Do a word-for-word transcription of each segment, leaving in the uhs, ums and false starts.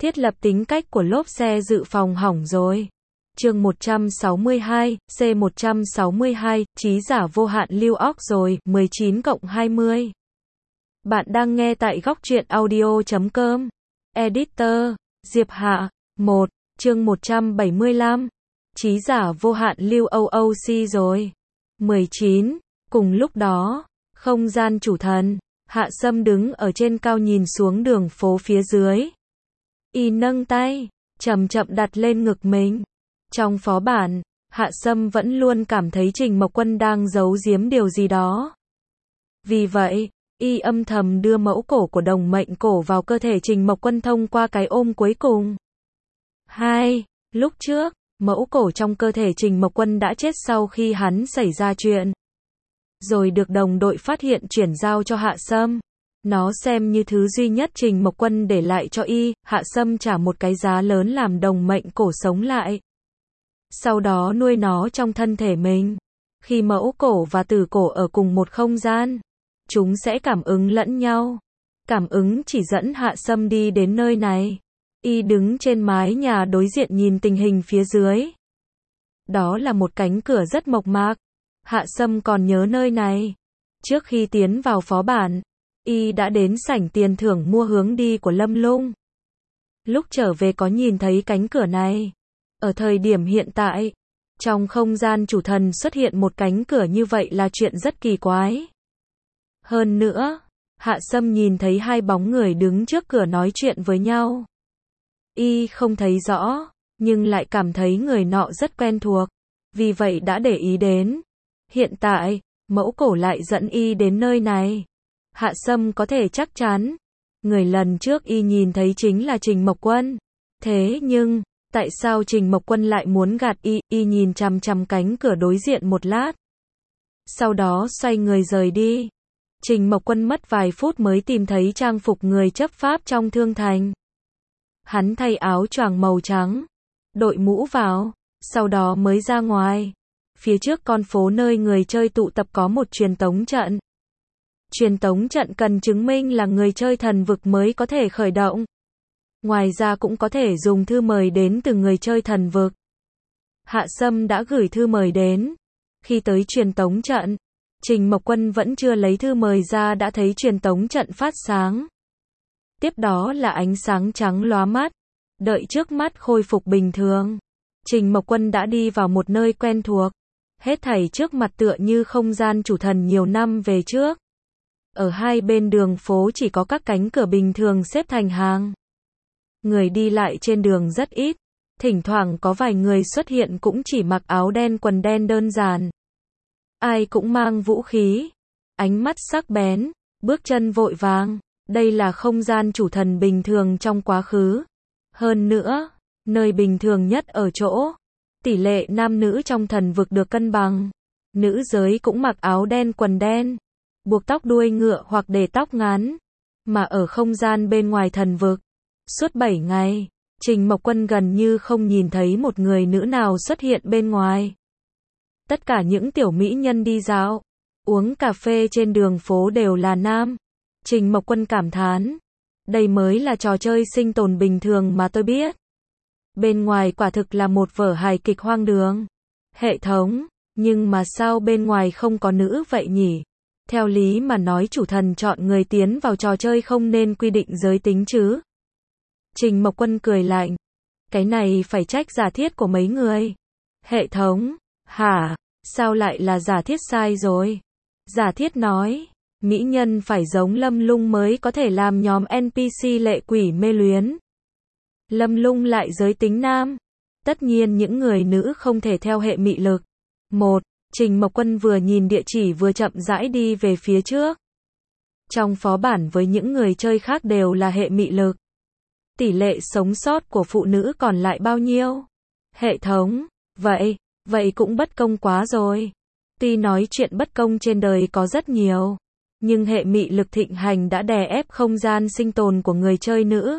Thiết lập tính cách của lốp xe dự phòng hỏng rồi. Chương một trăm sáu mươi hai, C một trăm sáu mươi hai, trí giả vô hạn lưu óc rồi, mười chín cộng hai mươi. Bạn đang nghe tại góc truyện audio chấm com. Editor, Diệp Hạ. một, chương một trăm bảy mươi lăm. Trí giả vô hạn lưu o o c rồi. mười chín. Cùng lúc đó, không gian chủ thần, Hạ Sâm đứng ở trên cao nhìn xuống đường phố phía dưới. Y nâng tay, chậm chậm đặt lên ngực mình. Trong phó bản, Hạ Sâm vẫn luôn cảm thấy Trình Mộc Quân đang giấu giếm điều gì đó. Vì vậy, Y âm thầm đưa mẫu cổ của đồng mệnh cổ vào cơ thể Trình Mộc Quân thông qua cái ôm cuối cùng. hai. Lúc trước, mẫu cổ trong cơ thể Trình Mộc Quân đã chết sau khi hắn xảy ra chuyện. Rồi được đồng đội phát hiện chuyển giao cho Hạ Sâm. Nó xem như thứ duy nhất Trình Mộc Quân để lại cho Y, Hạ Sâm trả một cái giá lớn làm đồng mệnh cổ sống lại. Sau đó nuôi nó trong thân thể mình. Khi mẫu cổ và tử cổ ở cùng một không gian, chúng sẽ cảm ứng lẫn nhau. Cảm ứng chỉ dẫn Hạ Sâm đi đến nơi này. Y đứng trên mái nhà đối diện nhìn tình hình phía dưới. Đó là một cánh cửa rất mộc mạc. Hạ Sâm còn nhớ nơi này. Trước khi tiến vào phó bản, Y đã đến sảnh tiền thưởng mua hướng đi của Lâm Lung. Lúc trở về có nhìn thấy cánh cửa này. Ở thời điểm hiện tại, trong không gian chủ thần xuất hiện một cánh cửa như vậy là chuyện rất kỳ quái. Hơn nữa, Hạ Sâm nhìn thấy hai bóng người đứng trước cửa nói chuyện với nhau. Y không thấy rõ, nhưng lại cảm thấy người nọ rất quen thuộc. Vì vậy đã để ý đến. Hiện tại, mẫu cổ lại dẫn Y đến nơi này. Hạ Sâm có thể chắc chắn, người lần trước Y nhìn thấy chính là Trình Mộc Quân. Thế nhưng, tại sao Trình Mộc Quân lại muốn gạt Y? Y nhìn chằm chằm cánh cửa đối diện một lát. Sau đó xoay người rời đi. Trình Mộc Quân mất vài phút mới tìm thấy trang phục người chấp pháp trong thương thành. Hắn thay áo choàng màu trắng, đội mũ vào, sau đó mới ra ngoài. Phía trước con phố nơi người chơi tụ tập có một truyền tống trận. Truyền tống trận cần chứng minh là người chơi thần vực mới có thể khởi động. Ngoài ra cũng có thể dùng thư mời đến từ người chơi thần vực. Hạ Sâm đã gửi thư mời đến. Khi tới truyền tống trận, Trình Mộc Quân vẫn chưa lấy thư mời ra đã thấy truyền tống trận phát sáng. Tiếp đó là ánh sáng trắng lóa mắt. Đợi trước mắt khôi phục bình thường, Trình Mộc Quân đã đi vào một nơi quen thuộc. Hết thảy trước mặt tựa như không gian chủ thần nhiều năm về trước. Ở hai bên đường phố chỉ có các cánh cửa bình thường xếp thành hàng. Người đi lại trên đường rất ít. Thỉnh thoảng có vài người xuất hiện cũng chỉ mặc áo đen quần đen đơn giản. Ai cũng mang vũ khí. Ánh mắt sắc bén, bước chân vội vàng. Đây là không gian chủ thần bình thường trong quá khứ. Hơn nữa, nơi bình thường nhất ở chỗ, tỷ lệ nam nữ trong thần vực được cân bằng. Nữ giới cũng mặc áo đen quần đen, buộc tóc đuôi ngựa hoặc để tóc ngắn. Mà ở không gian bên ngoài thần vực, suốt bảy ngày, Trình Mộc Quân gần như không nhìn thấy một người nữ nào xuất hiện bên ngoài. Tất cả những tiểu mỹ nhân đi dạo, uống cà phê trên đường phố đều là nam. Trình Mộc Quân cảm thán, đây mới là trò chơi sinh tồn bình thường mà tôi biết. Bên ngoài quả thực là một vở hài kịch hoang đường. Hệ thống, nhưng mà sao bên ngoài không có nữ vậy nhỉ? Theo lý mà nói chủ thần chọn người tiến vào trò chơi không nên quy định giới tính chứ? Trình Mộc Quân cười lạnh, cái này phải trách giả thiết của mấy người. Hệ thống, hả? Sao lại là giả thiết sai rồi? Giả thiết nói, mỹ nhân phải giống Lâm Lung mới có thể làm nhóm en pê xê lệ quỷ mê luyến. Lâm Lung lại giới tính nam. Tất nhiên những người nữ không thể theo hệ mị lực. một. Trình Mộc Quân vừa nhìn địa chỉ vừa chậm rãi đi về phía trước. Trong phó bản với những người chơi khác đều là hệ mị lực. Tỷ lệ sống sót của phụ nữ còn lại bao nhiêu? Hệ thống, vậy, vậy cũng bất công quá rồi. Tuy nói chuyện bất công trên đời có rất nhiều, nhưng hệ mị lực thịnh hành đã đè ép không gian sinh tồn của người chơi nữ.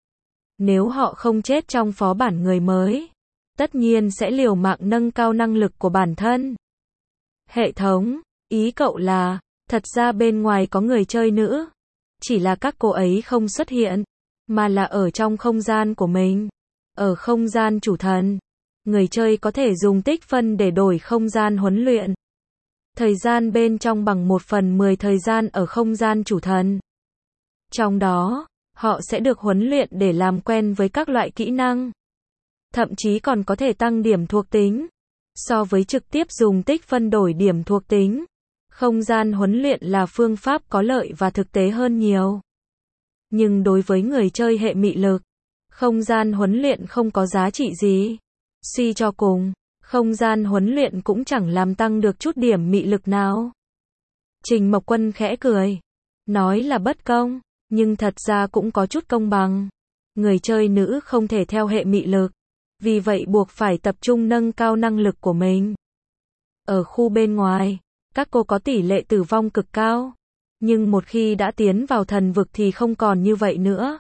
Nếu họ không chết trong phó bản người mới, tất nhiên sẽ liều mạng nâng cao năng lực của bản thân. Hệ thống, ý cậu là, thật ra bên ngoài có người chơi nữ, chỉ là các cô ấy không xuất hiện. mà là ở trong không gian của mình. Ở không gian chủ thần, người chơi có thể dùng tích phân để đổi không gian huấn luyện. Thời gian bên trong bằng một phần mười thời gian ở không gian chủ thần. Trong đó, họ sẽ được huấn luyện để làm quen với các loại kỹ năng. Thậm chí còn có thể tăng điểm thuộc tính. So với trực tiếp dùng tích phân đổi điểm thuộc tính, không gian huấn luyện là phương pháp có lợi và thực tế hơn nhiều. Nhưng đối với người chơi hệ mị lực, không gian huấn luyện không có giá trị gì. Suy cho cùng, không gian huấn luyện cũng chẳng làm tăng được chút điểm mị lực nào. Trình Mộc Quân khẽ cười, nói là bất công, nhưng thật ra cũng có chút công bằng. Người chơi nữ không thể theo hệ mị lực, vì vậy buộc phải tập trung nâng cao năng lực của mình. Ở khu bên ngoài, các cô có tỷ lệ tử vong cực cao, nhưng một khi đã tiến vào thần vực thì không còn như vậy nữa.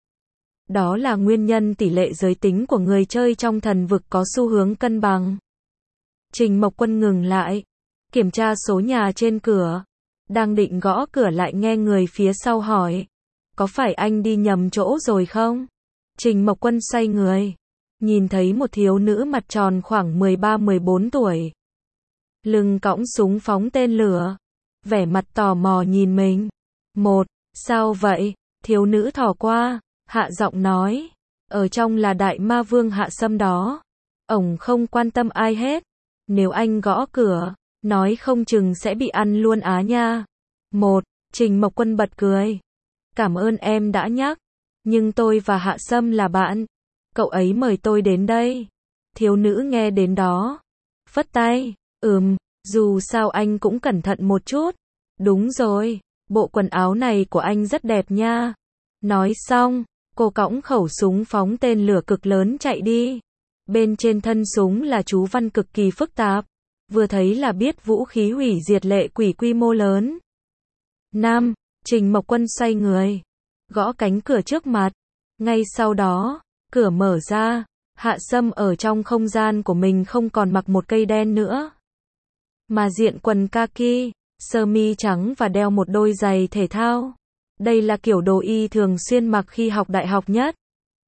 Đó là nguyên nhân tỷ lệ giới tính của người chơi trong thần vực có xu hướng cân bằng. Trình Mộc Quân ngừng lại, kiểm tra số nhà trên cửa, đang định gõ cửa lại nghe người phía sau hỏi, có phải anh đi nhầm chỗ rồi không? Trình Mộc Quân xoay người, nhìn thấy một thiếu nữ mặt tròn khoảng mười ba mười bốn tuổi. Lưng cõng súng phóng tên lửa, vẻ mặt tò mò nhìn mình. Một, sao vậy? Thiếu nữ thò qua, hạ giọng nói, ở trong là đại ma vương Hạ Sâm đó. Ổng không quan tâm ai hết. Nếu anh gõ cửa, nói không chừng sẽ bị ăn luôn á nha. Một, Trình Mộc Quân bật cười. Cảm ơn em đã nhắc, nhưng tôi và Hạ Sâm là bạn. Cậu ấy mời tôi đến đây. Thiếu nữ nghe đến đó, phất tay, ừm, dù sao anh cũng cẩn thận một chút. Đúng rồi, bộ quần áo này của anh rất đẹp nha. Nói xong, cô cõng khẩu súng phóng tên lửa cực lớn chạy đi. Bên trên thân súng là chú văn cực kỳ phức tạp, vừa thấy là biết vũ khí hủy diệt lệ quỷ quy mô lớn. Năm, Trình Mộc Quân xoay người, gõ cánh cửa trước mặt. Ngay sau đó, cửa mở ra, Hạ Sâm ở trong không gian của mình không còn mặc một cây đen nữa, mà diện quần kaki, sơ mi trắng và đeo một đôi giày thể thao. Đây là kiểu đồ y thường xuyên mặc khi học đại học nhất.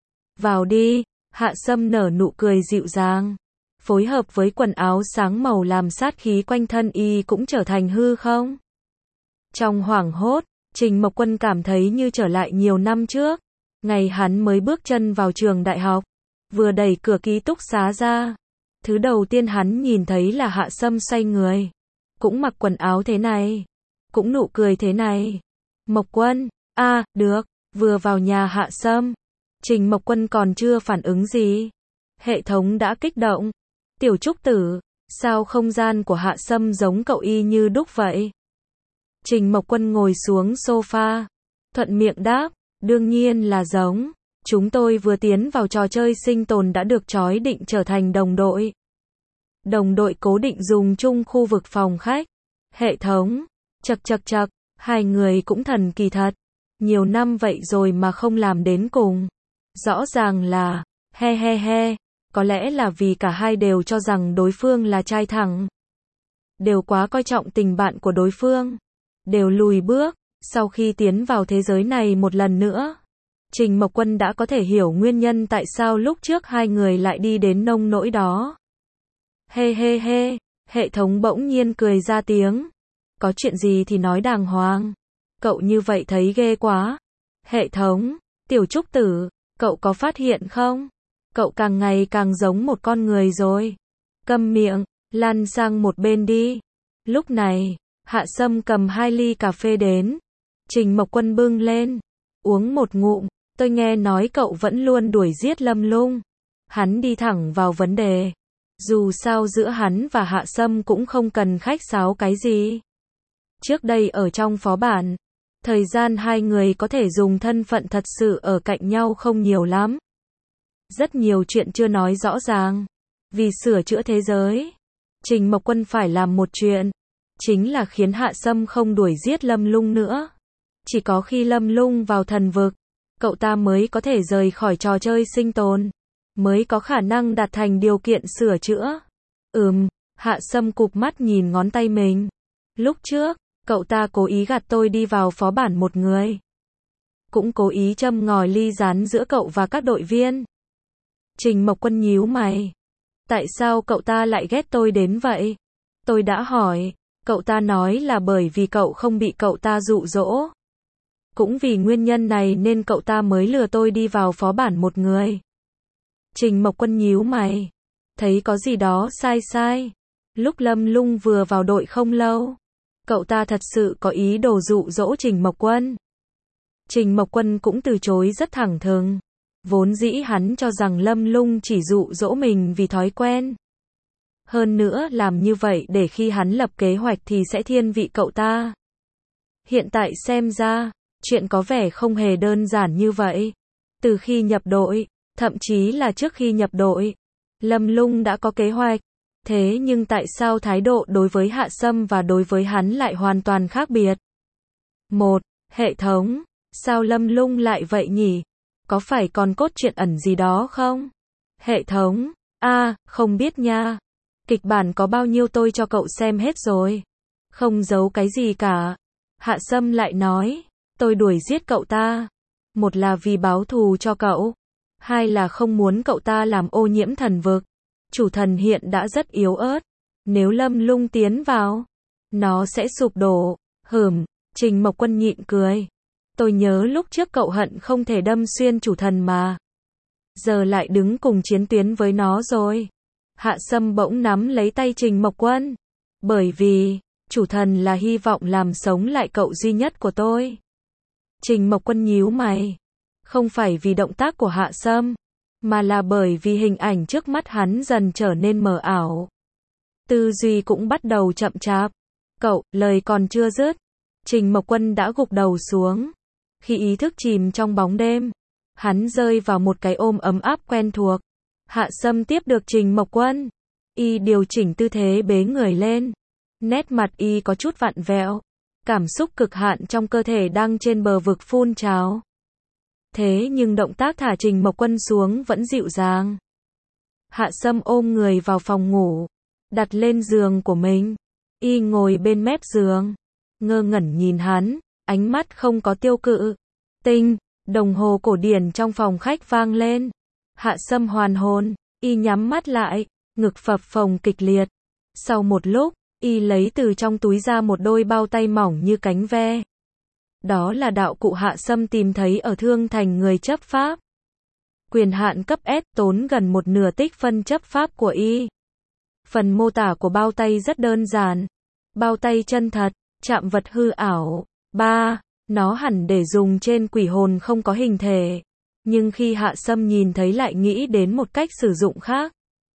Vào đi, Hạ Sâm nở nụ cười dịu dàng, phối hợp với quần áo sáng màu làm sát khí quanh thân y cũng trở thành hư không. Trong hoảng hốt, Trình Mộc Quân cảm thấy như trở lại nhiều năm trước, ngày hắn mới bước chân vào trường đại học, vừa đẩy cửa ký túc xá ra. Thứ đầu tiên hắn nhìn thấy là Hạ Sâm xoay người, cũng mặc quần áo thế này, cũng nụ cười thế này. Mộc Quân, a, à, được, vừa vào nhà Hạ Sâm, Trình Mộc Quân còn chưa phản ứng gì, hệ thống đã kích động. Tiểu Trúc Tử, sao không gian của Hạ Sâm giống cậu y như đúc vậy? Trình Mộc Quân ngồi xuống sofa, thuận miệng đáp, đương nhiên là giống. Chúng tôi vừa tiến vào trò chơi sinh tồn đã được trói định trở thành đồng đội. Đồng đội cố định dùng chung khu vực phòng khách. Hệ thống, chật chật chật, hai người cũng thần kỳ thật. Nhiều năm vậy rồi mà không làm đến cùng. Rõ ràng là, he he he, có lẽ là vì cả hai đều cho rằng đối phương là trai thẳng. Đều quá coi trọng tình bạn của đối phương. Đều lùi bước, sau khi tiến vào thế giới này một lần nữa. Trình Mộc Quân đã có thể hiểu nguyên nhân tại sao lúc trước hai người lại đi đến nông nỗi đó. Hê hê hê, hệ thống bỗng nhiên cười ra tiếng. Có chuyện gì thì nói đàng hoàng. Cậu như vậy thấy ghê quá. Hệ thống, Tiểu Trúc Tử, cậu có phát hiện không? Cậu càng ngày càng giống một con người rồi. Câm miệng, lăn sang một bên đi. Lúc này, Hạ Sâm cầm hai ly cà phê đến. Trình Mộc Quân bưng lên, uống một ngụm. Tôi nghe nói cậu vẫn luôn đuổi giết Lâm Lung. Hắn đi thẳng vào vấn đề. Dù sao giữa hắn và Hạ Sâm cũng không cần khách sáo cái gì. Trước đây ở trong phó bản, thời gian hai người có thể dùng thân phận thật sự ở cạnh nhau không nhiều lắm. Rất nhiều chuyện chưa nói rõ ràng. Vì sửa chữa thế giới, Trình Mộc Quân phải làm một chuyện, chính là khiến Hạ Sâm không đuổi giết Lâm Lung nữa. Chỉ có khi Lâm Lung vào thần vực, cậu ta mới có thể rời khỏi trò chơi sinh tồn, mới có khả năng đạt thành điều kiện sửa chữa. Ừm, Hạ Sâm cụp mắt nhìn ngón tay mình. Lúc trước, cậu ta cố ý gạt tôi đi vào phó bản một người. cũng cố ý châm ngòi ly gián giữa cậu và các đội viên. Trình Mộc Quân nhíu mày. Tại sao cậu ta lại ghét tôi đến vậy? Tôi đã hỏi, cậu ta nói là bởi vì cậu không bị cậu ta dụ dỗ. Cũng vì nguyên nhân này nên cậu ta mới lừa tôi đi vào phó bản một người. Trình Mộc Quân nhíu mày. Thấy có gì đó sai sai. Lúc Lâm Lung vừa vào đội không lâu, cậu ta thật sự có ý đồ dụ dỗ Trình Mộc Quân. Trình Mộc Quân cũng từ chối rất thẳng thừng. Vốn dĩ hắn cho rằng Lâm Lung chỉ dụ dỗ mình vì thói quen. Hơn nữa làm như vậy để khi hắn lập kế hoạch thì sẽ thiên vị cậu ta. Hiện tại xem ra, chuyện có vẻ không hề đơn giản như vậy. Từ khi nhập đội, thậm chí là trước khi nhập đội, Lâm Lung đã có kế hoạch. Thế nhưng tại sao thái độ đối với Hạ Sâm và đối với hắn lại hoàn toàn khác biệt? Một, hệ thống. Sao Lâm Lung lại vậy nhỉ? Có phải còn cốt truyện ẩn gì đó không? Hệ thống. A, à, không biết nha. Kịch bản có bao nhiêu tôi cho cậu xem hết rồi. Không giấu cái gì cả. Hạ Sâm lại nói, tôi đuổi giết cậu ta. Một là vì báo thù cho cậu. Hai là không muốn cậu ta làm ô nhiễm thần vực. Chủ thần hiện đã rất yếu ớt. Nếu Lâm Lung tiến vào, nó sẽ sụp đổ. Hửm, Trình Mộc Quân nhịn cười. Tôi nhớ lúc trước cậu hận không thể đâm xuyên chủ thần mà. Giờ lại đứng cùng chiến tuyến với nó rồi. Hạ Sâm bỗng nắm lấy tay Trình Mộc Quân. Bởi vì, chủ thần là hy vọng làm sống lại cậu duy nhất của tôi. Trình Mộc Quân nhíu mày. Không phải vì động tác của Hạ Sâm, mà là bởi vì hình ảnh trước mắt hắn dần trở nên mờ ảo. Tư duy cũng bắt đầu chậm chạp. Cậu, lời còn chưa dứt. Trình Mộc Quân đã gục đầu xuống. Khi ý thức chìm trong bóng đêm, hắn rơi vào một cái ôm ấm áp quen thuộc. Hạ Sâm tiếp được Trình Mộc Quân. Y điều chỉnh tư thế bế người lên. Nét mặt Y có chút vặn vẹo. Cảm xúc cực hạn trong cơ thể đang trên bờ vực phun trào. Thế nhưng động tác thả Trình Mộc Quân xuống vẫn dịu dàng. Hạ Sâm ôm người vào phòng ngủ, đặt lên giường của mình. Y ngồi bên mép giường, ngơ ngẩn nhìn hắn, ánh mắt không có tiêu cự. Tinh, đồng hồ cổ điển trong phòng khách vang lên. Hạ Sâm hoàn hồn, Y nhắm mắt lại, ngực phập phồng kịch liệt. Sau một lúc, Y lấy từ trong túi ra một đôi bao tay mỏng như cánh ve. Đó là đạo cụ Hạ Sâm tìm thấy ở Thương Thành người chấp pháp. Quyền hạn cấp S tốn gần một nửa tích phân chấp pháp của Y. Phần mô tả của bao tay rất đơn giản. Bao tay chân thật, chạm vật hư ảo. ba. Nó hẳn để dùng trên quỷ hồn không có hình thể. Nhưng khi Hạ Sâm nhìn thấy lại nghĩ đến một cách sử dụng khác.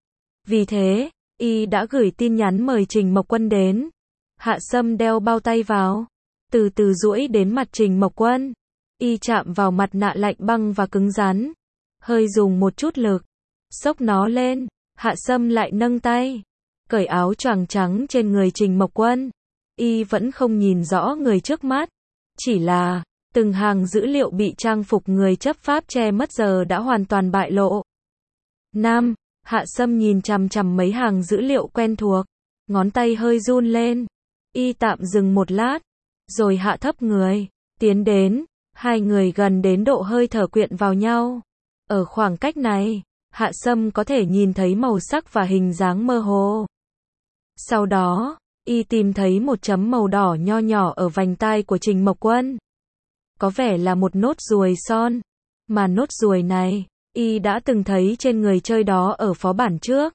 Vì thế, Y đã gửi tin nhắn mời Trình Mộc Quân đến. Hạ Sâm đeo bao tay vào. Từ từ duỗi đến mặt Trình Mộc Quân. Y chạm vào mặt nạ lạnh băng và cứng rắn. Hơi dùng một chút lực. Xốc nó lên. Hạ Sâm lại nâng tay. Cởi áo choàng trắng trên người Trình Mộc Quân. Y vẫn không nhìn rõ người trước mắt. Chỉ là, từng hàng dữ liệu bị trang phục người chấp pháp che mất giờ đã hoàn toàn bại lộ. Nam, Hạ Sâm nhìn chằm chằm mấy hàng dữ liệu quen thuộc. Ngón tay hơi run lên. Y tạm dừng một lát. Rồi hạ thấp người, tiến đến, hai người gần đến độ hơi thở quyện vào nhau. Ở khoảng cách này, Hạ Sâm có thể nhìn thấy màu sắc và hình dáng mơ hồ. Sau đó, Y tìm thấy một chấm màu đỏ nho nhỏ ở vành tai của Trình Mộc Quân. Có vẻ là một nốt ruồi son. Mà nốt ruồi này, Y đã từng thấy trên người chơi đó ở phó bản trước.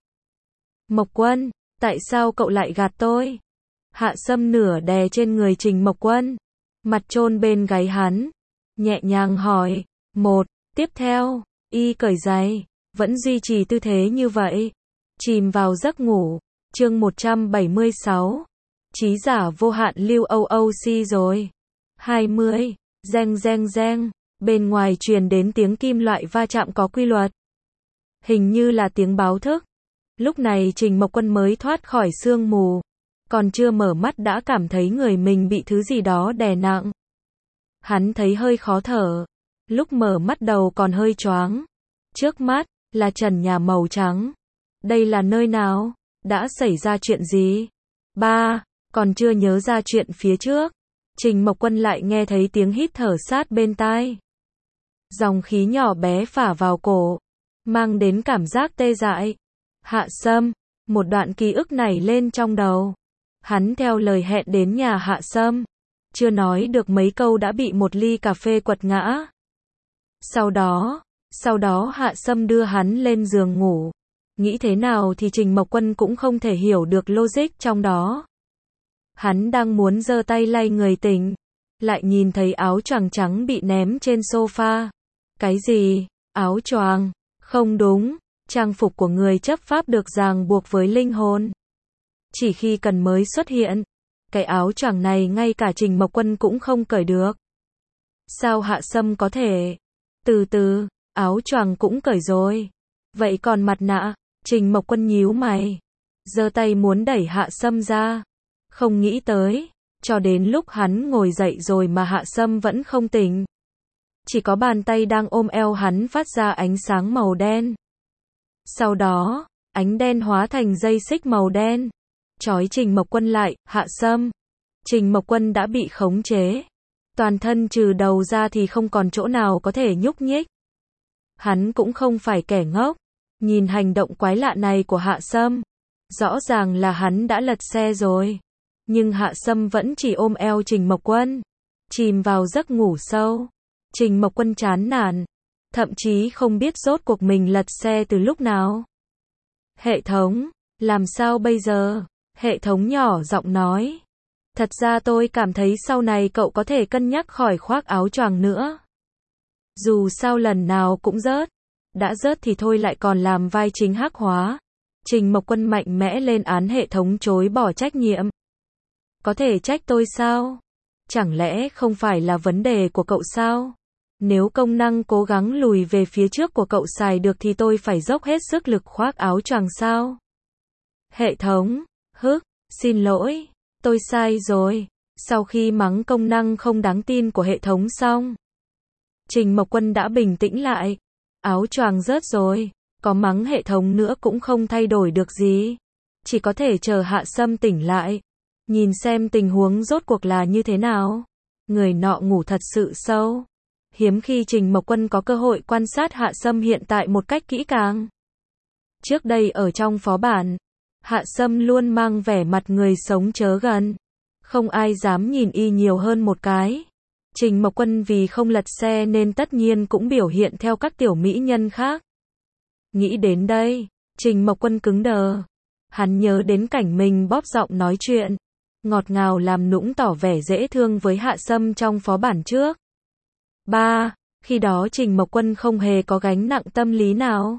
Mộc Quân, tại sao cậu lại gạt tôi? Hạ Sâm nửa đè trên người Trình Mộc Quân, mặt chôn bên gáy hắn, nhẹ nhàng hỏi. Một, tiếp theo, Y cởi giày, vẫn duy trì tư thế như vậy, chìm vào giấc ngủ. Chương một trăm bảy mươi sáu. Trí giả vô hạn lưu o o xê rồi. hai mươi. Reng reng reng, bên ngoài truyền đến tiếng kim loại va chạm có quy luật. Hình như là tiếng báo thức. Lúc này Trình Mộc Quân mới thoát khỏi sương mù. Còn chưa mở mắt đã cảm thấy người mình bị thứ gì đó đè nặng. Hắn thấy hơi khó thở. Lúc mở mắt đầu còn hơi choáng. Trước mắt, là trần nhà màu trắng. Đây là nơi nào? Đã xảy ra chuyện gì? Ba, còn chưa nhớ ra chuyện phía trước. Trình Mộc Quân lại nghe thấy tiếng hít thở sát bên tai. Dòng khí nhỏ bé phả vào cổ, mang đến cảm giác tê dại. Hạ Sâm, một đoạn ký ức nảy lên trong đầu. Hắn theo lời hẹn đến nhà Hạ Sâm, chưa nói được mấy câu đã bị một ly cà phê quật ngã. Sau đó, sau đó Hạ Sâm đưa hắn lên giường ngủ. Nghĩ thế nào thì Trình Mộc Quân cũng không thể hiểu được logic trong đó. Hắn đang muốn giơ tay lay người tỉnh, lại nhìn thấy áo choàng trắng bị ném trên sofa. Cái gì? Áo choàng? Không đúng, trang phục của người chấp pháp được ràng buộc với linh hồn. Chỉ khi cần mới xuất hiện, cái áo choàng này ngay cả Trình Mộc Quân cũng không cởi được. Sao Hạ Sâm có thể? Từ từ, áo choàng cũng cởi rồi. Vậy còn mặt nạ? Trình Mộc Quân nhíu mày, giơ tay muốn đẩy Hạ Sâm ra. Không nghĩ tới, cho đến lúc hắn ngồi dậy rồi mà Hạ Sâm vẫn không tỉnh. Chỉ có bàn tay đang ôm eo hắn phát ra ánh sáng màu đen. Sau đó, ánh đen hóa thành dây xích màu đen, trói Trình Mộc Quân lại. Hạ Sâm, Trình Mộc Quân đã bị khống chế. Toàn thân trừ đầu ra thì không còn chỗ nào có thể nhúc nhích. Hắn cũng không phải kẻ ngốc. Nhìn hành động quái lạ này của Hạ Sâm, rõ ràng là hắn đã lật xe rồi. Nhưng Hạ Sâm vẫn chỉ ôm eo Trình Mộc Quân, chìm vào giấc ngủ sâu. Trình Mộc Quân chán nản, thậm chí không biết rốt cuộc mình lật xe từ lúc nào. Hệ thống, làm sao bây giờ? Hệ thống nhỏ giọng nói. Thật ra tôi cảm thấy sau này cậu có thể cân nhắc khỏi khoác áo choàng nữa. Dù sao lần nào cũng rớt. Đã rớt thì thôi lại còn làm vai chính hắc hóa. Trình Mộc Quân mạnh mẽ lên án hệ thống chối bỏ trách nhiệm. Có thể trách tôi sao? Chẳng lẽ không phải là vấn đề của cậu sao? Nếu công năng cố gắng lùi về phía trước của cậu xài được thì tôi phải dốc hết sức lực khoác áo choàng sao? Hệ thống, hức, xin lỗi, tôi sai rồi. Sau khi mắng công năng không đáng tin của hệ thống xong, Trình Mộc Quân đã bình tĩnh lại. Áo choàng rớt rồi, có mắng hệ thống nữa cũng không thay đổi được gì. Chỉ có thể chờ Hạ Sâm tỉnh lại, nhìn xem tình huống rốt cuộc là như thế nào. Người nọ ngủ thật sự sâu. Hiếm khi Trình Mộc Quân có cơ hội quan sát Hạ Sâm hiện tại một cách kỹ càng. Trước đây ở trong phó bản, Hạ Sâm luôn mang vẻ mặt người sống chớ gần. Không ai dám nhìn y nhiều hơn một cái. Trình Mộc Quân vì không lật xe nên tất nhiên cũng biểu hiện theo các tiểu mỹ nhân khác. Nghĩ đến đây, Trình Mộc Quân cứng đờ. Hắn nhớ đến cảnh mình bóp giọng nói chuyện, ngọt ngào làm nũng tỏ vẻ dễ thương với Hạ Sâm trong phó bản trước. Ba, khi đó Trình Mộc Quân không hề có gánh nặng tâm lý nào.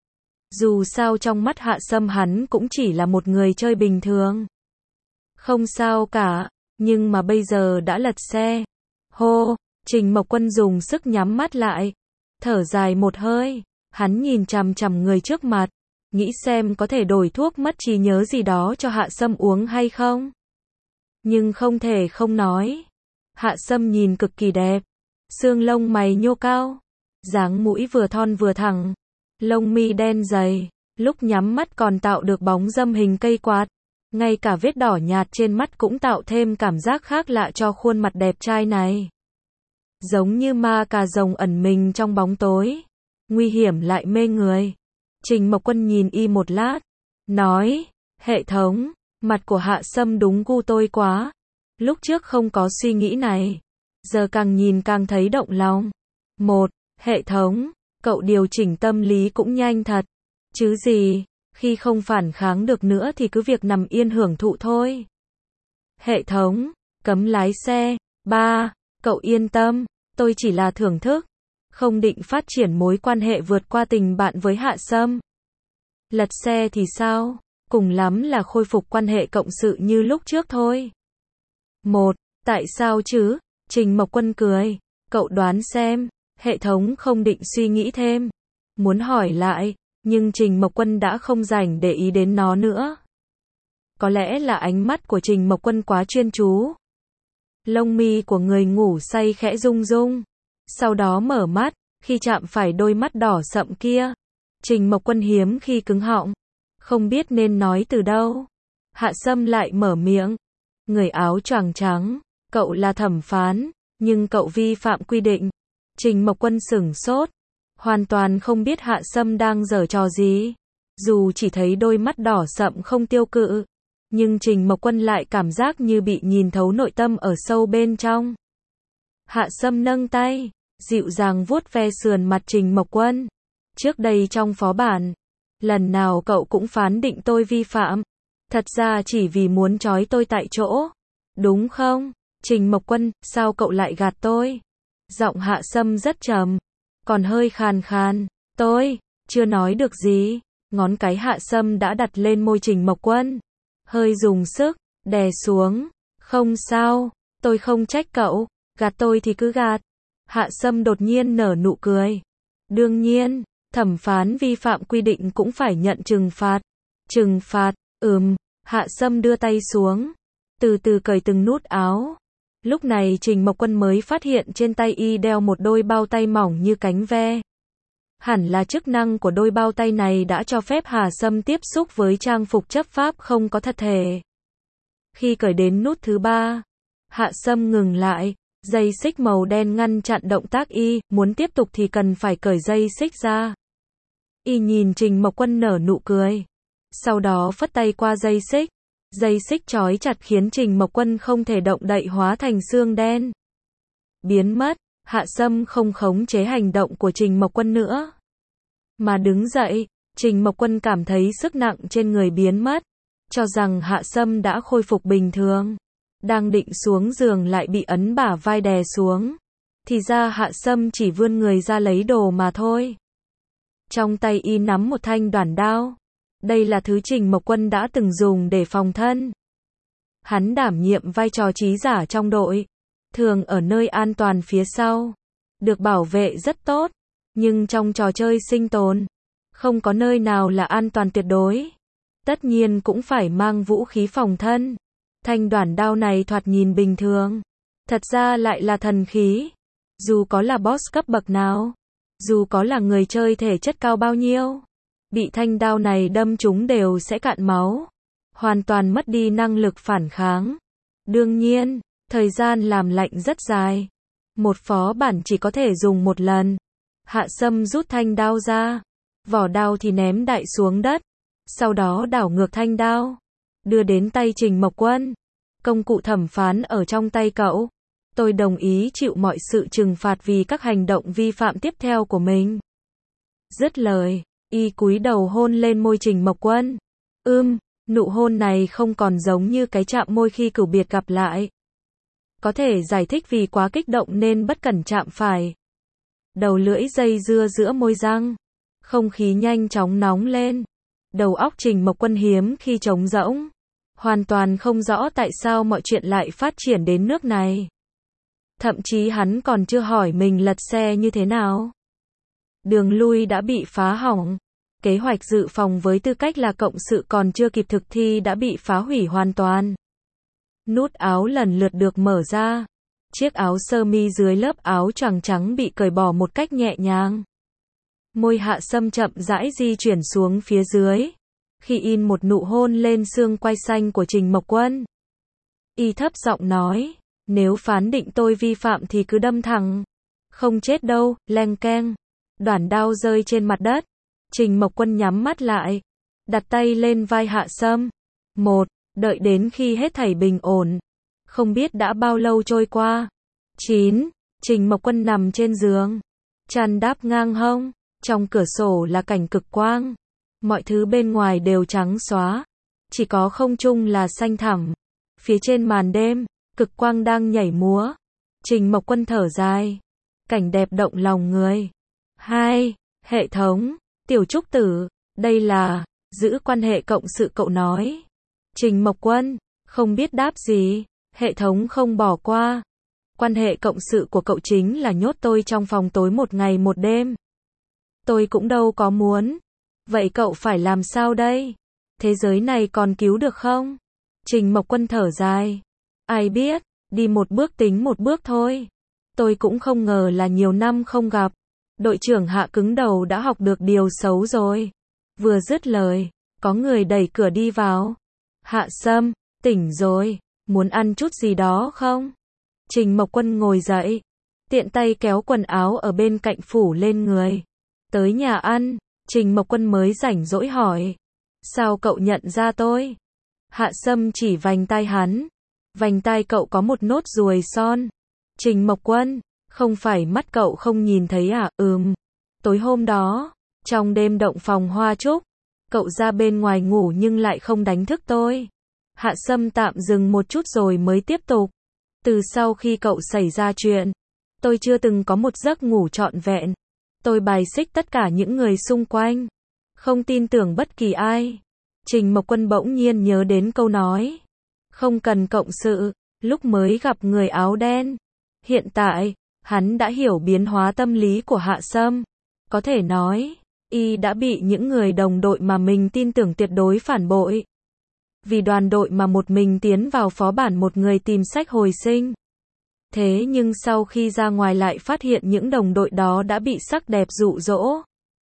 Dù sao trong mắt Hạ Sâm hắn cũng chỉ là một người chơi bình thường. Không sao cả, nhưng mà bây giờ đã lật xe. Hô, Trình Mộc Quân dùng sức nhắm mắt lại, thở dài một hơi, hắn nhìn chằm chằm người trước mặt, nghĩ xem có thể đổi thuốc mất trí nhớ gì đó cho Hạ Sâm uống hay không. Nhưng không thể không nói, Hạ Sâm nhìn cực kỳ đẹp, xương lông mày nhô cao, dáng mũi vừa thon vừa thẳng, lông mi đen dày, lúc nhắm mắt còn tạo được bóng râm hình cây quạt. Ngay cả vết đỏ nhạt trên mắt cũng tạo thêm cảm giác khác lạ cho khuôn mặt đẹp trai này. Giống như ma cà rồng ẩn mình trong bóng tối, nguy hiểm lại mê người. Trình Mộc Quân nhìn y một lát, nói, hệ thống, mặt của Hạ Sâm đúng gu tôi quá. Lúc trước không có suy nghĩ này, giờ càng nhìn càng thấy động lòng. Một, hệ thống, cậu điều chỉnh tâm lý cũng nhanh thật. Chứ gì? Khi không phản kháng được nữa thì cứ việc nằm yên hưởng thụ thôi. Hệ thống, cấm lái xe. Ba, cậu yên tâm, tôi chỉ là thưởng thức, không định phát triển mối quan hệ vượt qua tình bạn với Hạ Sâm. Lật xe thì sao? Cùng lắm là khôi phục quan hệ cộng sự như lúc trước thôi. Một, tại sao chứ? Trình Mộc Quân cười, cậu đoán xem. Hệ thống không định suy nghĩ thêm, muốn hỏi lại. Nhưng Trình Mộc Quân đã không rảnh để ý đến nó nữa. Có lẽ là ánh mắt của Trình Mộc Quân quá chuyên chú. Lông mi của người ngủ say khẽ rung rung. Sau đó mở mắt, khi chạm phải đôi mắt đỏ sậm kia. Trình Mộc Quân hiếm khi cứng họng. Không biết nên nói từ đâu. Hạ Sâm lại mở miệng. Người áo choàng trắng, cậu là thẩm phán, nhưng cậu vi phạm quy định. Trình Mộc Quân sửng sốt, hoàn toàn không biết Hạ Sâm đang giở trò gì. Dù chỉ thấy đôi mắt đỏ sậm không tiêu cự, nhưng Trình Mộc Quân lại cảm giác như bị nhìn thấu nội tâm ở sâu bên trong. Hạ Sâm nâng tay, dịu dàng vuốt ve sườn mặt Trình Mộc Quân. Trước đây trong phó bản, lần nào cậu cũng phán định tôi vi phạm. Thật ra chỉ vì muốn trói tôi tại chỗ. Đúng không? Trình Mộc Quân, sao cậu lại gạt tôi? Giọng Hạ Sâm rất trầm, còn hơi khàn khàn. Tôi, chưa nói được gì. Ngón cái Hạ Sâm đã đặt lên môi Trình Mộc Quân. Hơi dùng sức, đè xuống. Không sao, tôi không trách cậu. Gạt tôi thì cứ gạt. Hạ Sâm đột nhiên nở nụ cười. Đương nhiên, thẩm phán vi phạm quy định cũng phải nhận trừng phạt. Trừng phạt, ừm. Hạ Sâm đưa tay xuống, từ từ cởi từng nút áo. Lúc này Trình Mộc Quân mới phát hiện trên tay y đeo một đôi bao tay mỏng như cánh ve. Hẳn là chức năng của đôi bao tay này đã cho phép Hạ Sâm tiếp xúc với trang phục chấp pháp không có thật thể. Khi cởi đến nút thứ ba, Hạ Sâm ngừng lại, dây xích màu đen ngăn chặn động tác y, muốn tiếp tục thì cần phải cởi dây xích ra. Y nhìn Trình Mộc Quân nở nụ cười, sau đó phất tay qua dây xích. Dây xích trói chặt khiến Trình Mộc Quân không thể động đậy, hóa thành xương đen. Biến mất, Hạ Sâm không khống chế hành động của Trình Mộc Quân nữa, mà đứng dậy. Trình Mộc Quân cảm thấy sức nặng trên người biến mất, cho rằng Hạ Sâm đã khôi phục bình thường. Đang định xuống giường lại bị ấn bả vai đè xuống. Thì ra Hạ Sâm chỉ vươn người ra lấy đồ mà thôi. Trong tay y nắm một thanh đoản đao. Đây là thứ Trình Mộc Quân đã từng dùng để phòng thân. Hắn đảm nhiệm vai trò trí giả trong đội, thường ở nơi an toàn phía sau, được bảo vệ rất tốt, nhưng trong trò chơi sinh tồn, không có nơi nào là an toàn tuyệt đối. Tất nhiên cũng phải mang vũ khí phòng thân. Thanh đoản đao này thoạt nhìn bình thường, thật ra lại là thần khí. Dù có là boss cấp bậc nào, dù có là người chơi thể chất cao bao nhiêu, bị thanh đao này đâm trúng đều sẽ cạn máu, hoàn toàn mất đi năng lực phản kháng. Đương nhiên, thời gian làm lạnh rất dài. Một phó bản chỉ có thể dùng một lần. Hạ Sâm rút thanh đao ra, vỏ đao thì ném đại xuống đất, sau đó đảo ngược thanh đao, đưa đến tay Trình Mộc Quân. Công cụ thẩm phán ở trong tay cậu. Tôi đồng ý chịu mọi sự trừng phạt vì các hành động vi phạm tiếp theo của mình. Dứt lời, y cúi đầu hôn lên môi Trình Mộc Quân. Ưm, nụ hôn này không còn giống như cái chạm môi khi cửu biệt gặp lại. Có thể giải thích vì quá kích động nên bất cẩn chạm phải. Đầu lưỡi dây dưa giữa môi răng. Không khí nhanh chóng nóng lên. Đầu óc Trình Mộc Quân hiếm khi trống rỗng. Hoàn toàn không rõ tại sao mọi chuyện lại phát triển đến nước này. Thậm chí hắn còn chưa hỏi mình lật xe như thế nào. Đường lui đã bị phá hỏng. Kế hoạch dự phòng với tư cách là cộng sự còn chưa kịp thực thi đã bị phá hủy hoàn toàn. Nút áo lần lượt được mở ra. Chiếc áo sơ mi dưới lớp áo choàng trắng bị cởi bỏ một cách nhẹ nhàng. Môi Hạ Sâm chậm rãi di chuyển xuống phía dưới, khi in một nụ hôn lên xương quai xanh của Trình Mộc Quân. Y thấp giọng nói, nếu phán định tôi vi phạm thì cứ đâm thẳng. Không chết đâu, leng keng. Đoản đao rơi trên mặt đất. Trình Mộc Quân nhắm mắt lại, đặt tay lên vai Hạ Sâm. Một, đợi đến khi hết thảy bình ổn. Không biết đã bao lâu trôi qua. Chín, Trình Mộc Quân nằm trên giường, chăn đáp ngang hông. Trong cửa sổ là cảnh cực quang. Mọi thứ bên ngoài đều trắng xóa. Chỉ có không trung là xanh thẳm. Phía trên màn đêm, cực quang đang nhảy múa. Trình Mộc Quân thở dài. Cảnh đẹp động lòng người. Hai, hệ thống. Tiểu Trúc Tử, đây là giữ quan hệ cộng sự cậu nói. Trình Mộc Quân không biết đáp gì. Hệ thống không bỏ qua. Quan hệ cộng sự của cậu chính là nhốt tôi trong phòng tối một ngày một đêm. Tôi cũng đâu có muốn. Vậy cậu phải làm sao đây? Thế giới này còn cứu được không? Trình Mộc Quân thở dài. Ai biết, đi một bước tính một bước thôi. Tôi cũng không ngờ là nhiều năm không gặp. Đội trưởng Hạ cứng đầu đã học được điều xấu rồi. Vừa dứt lời, có người đẩy cửa đi vào. Hạ Sâm, tỉnh rồi, muốn ăn chút gì đó không? Trình Mộc Quân ngồi dậy, tiện tay kéo quần áo ở bên cạnh phủ lên người. Tới nhà ăn, Trình Mộc Quân mới rảnh rỗi hỏi. Sao cậu nhận ra tôi? Hạ Sâm chỉ vành tai hắn. Vành tai cậu có một nốt ruồi son. Trình Mộc Quân, không phải mắt cậu không nhìn thấy à? Ừm. Tối hôm đó, trong đêm động phòng hoa trúc, cậu ra bên ngoài ngủ nhưng lại không đánh thức tôi. Hạ Sâm tạm dừng một chút rồi mới tiếp tục. Từ sau khi cậu xảy ra chuyện, tôi chưa từng có một giấc ngủ trọn vẹn. Tôi bài xích tất cả những người xung quanh. Không tin tưởng bất kỳ ai. Trình Mộc Quân bỗng nhiên nhớ đến câu nói. Không cần cộng sự, lúc mới gặp người áo đen. Hiện tại, hắn đã hiểu biến hóa tâm lý của Hạ Sâm. Có thể nói, y đã bị những người đồng đội mà mình tin tưởng tuyệt đối phản bội. Vì đoàn đội mà một mình tiến vào phó bản một người tìm sách hồi sinh. Thế nhưng sau khi ra ngoài lại phát hiện những đồng đội đó đã bị sắc đẹp dụ dỗ.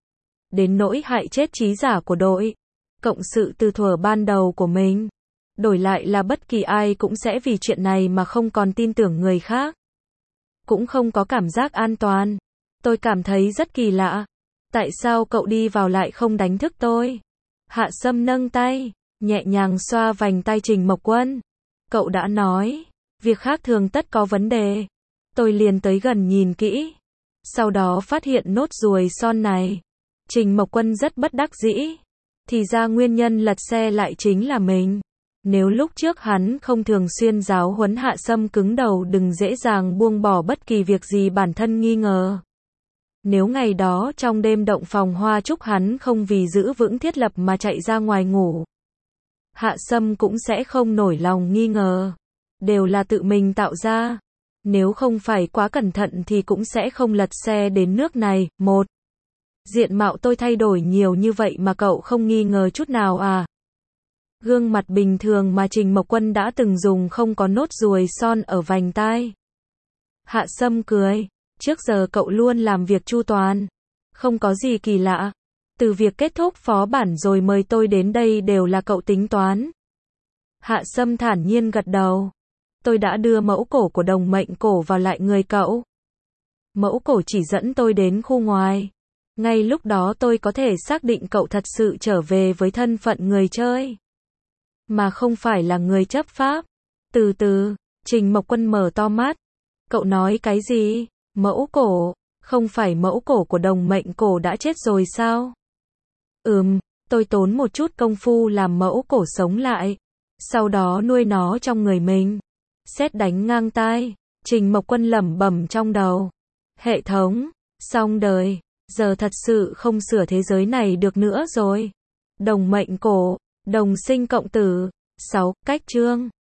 Đến nỗi hại chết trí giả của đội. Cộng sự từ thuở ban đầu của mình. Đổi lại là bất kỳ ai cũng sẽ vì chuyện này mà không còn tin tưởng người khác. Cũng không có cảm giác an toàn. Tôi cảm thấy rất kỳ lạ. Tại sao cậu đi vào lại không đánh thức tôi? Hạ Sâm nâng tay, nhẹ nhàng xoa vành tay Trình Mộc Quân. Cậu đã nói, việc khác thường tất có vấn đề. Tôi liền tới gần nhìn kỹ. Sau đó phát hiện nốt ruồi son này. Trình Mộc Quân rất bất đắc dĩ. Thì ra nguyên nhân lật xe lại chính là mình. Nếu lúc trước hắn không thường xuyên giáo huấn Hạ Sâm cứng đầu đừng dễ dàng buông bỏ bất kỳ việc gì bản thân nghi ngờ. Nếu ngày đó trong đêm động phòng hoa trúc hắn không vì giữ vững thiết lập mà chạy ra ngoài ngủ. Hạ Sâm cũng sẽ không nổi lòng nghi ngờ. Đều là tự mình tạo ra. Nếu không phải quá cẩn thận thì cũng sẽ không lật xe đến nước này. Một. Diện mạo tôi thay đổi nhiều như vậy mà cậu không nghi ngờ chút nào à? Gương mặt bình thường mà Trình Mộc Quân đã từng dùng không có nốt ruồi son ở vành tai. Hạ Sâm cười. Trước giờ cậu luôn làm việc chu toàn. Không có gì kỳ lạ. Từ việc kết thúc phó bản rồi mời tôi đến đây đều là cậu tính toán. Hạ Sâm thản nhiên gật đầu. Tôi đã đưa mẫu cổ của đồng mệnh cổ vào lại người cậu. Mẫu cổ chỉ dẫn tôi đến khu ngoài. Ngay lúc đó tôi có thể xác định cậu thật sự trở về với thân phận người chơi. Mà không phải là người chấp pháp. Từ từ, Trình Mộc Quân mở to mắt. Cậu nói cái gì? Mẫu cổ? Không phải mẫu cổ của đồng mệnh cổ đã chết rồi sao? Ừm, tôi tốn một chút công phu làm mẫu cổ sống lại. Sau đó nuôi nó trong người mình. Sét đánh ngang tai. Trình Mộc Quân lẩm bẩm trong đầu. Hệ thống, xong đời. Giờ thật sự không sửa thế giới này được nữa rồi. Đồng mệnh cổ, đồng sinh cộng tử. sáu. Cách chương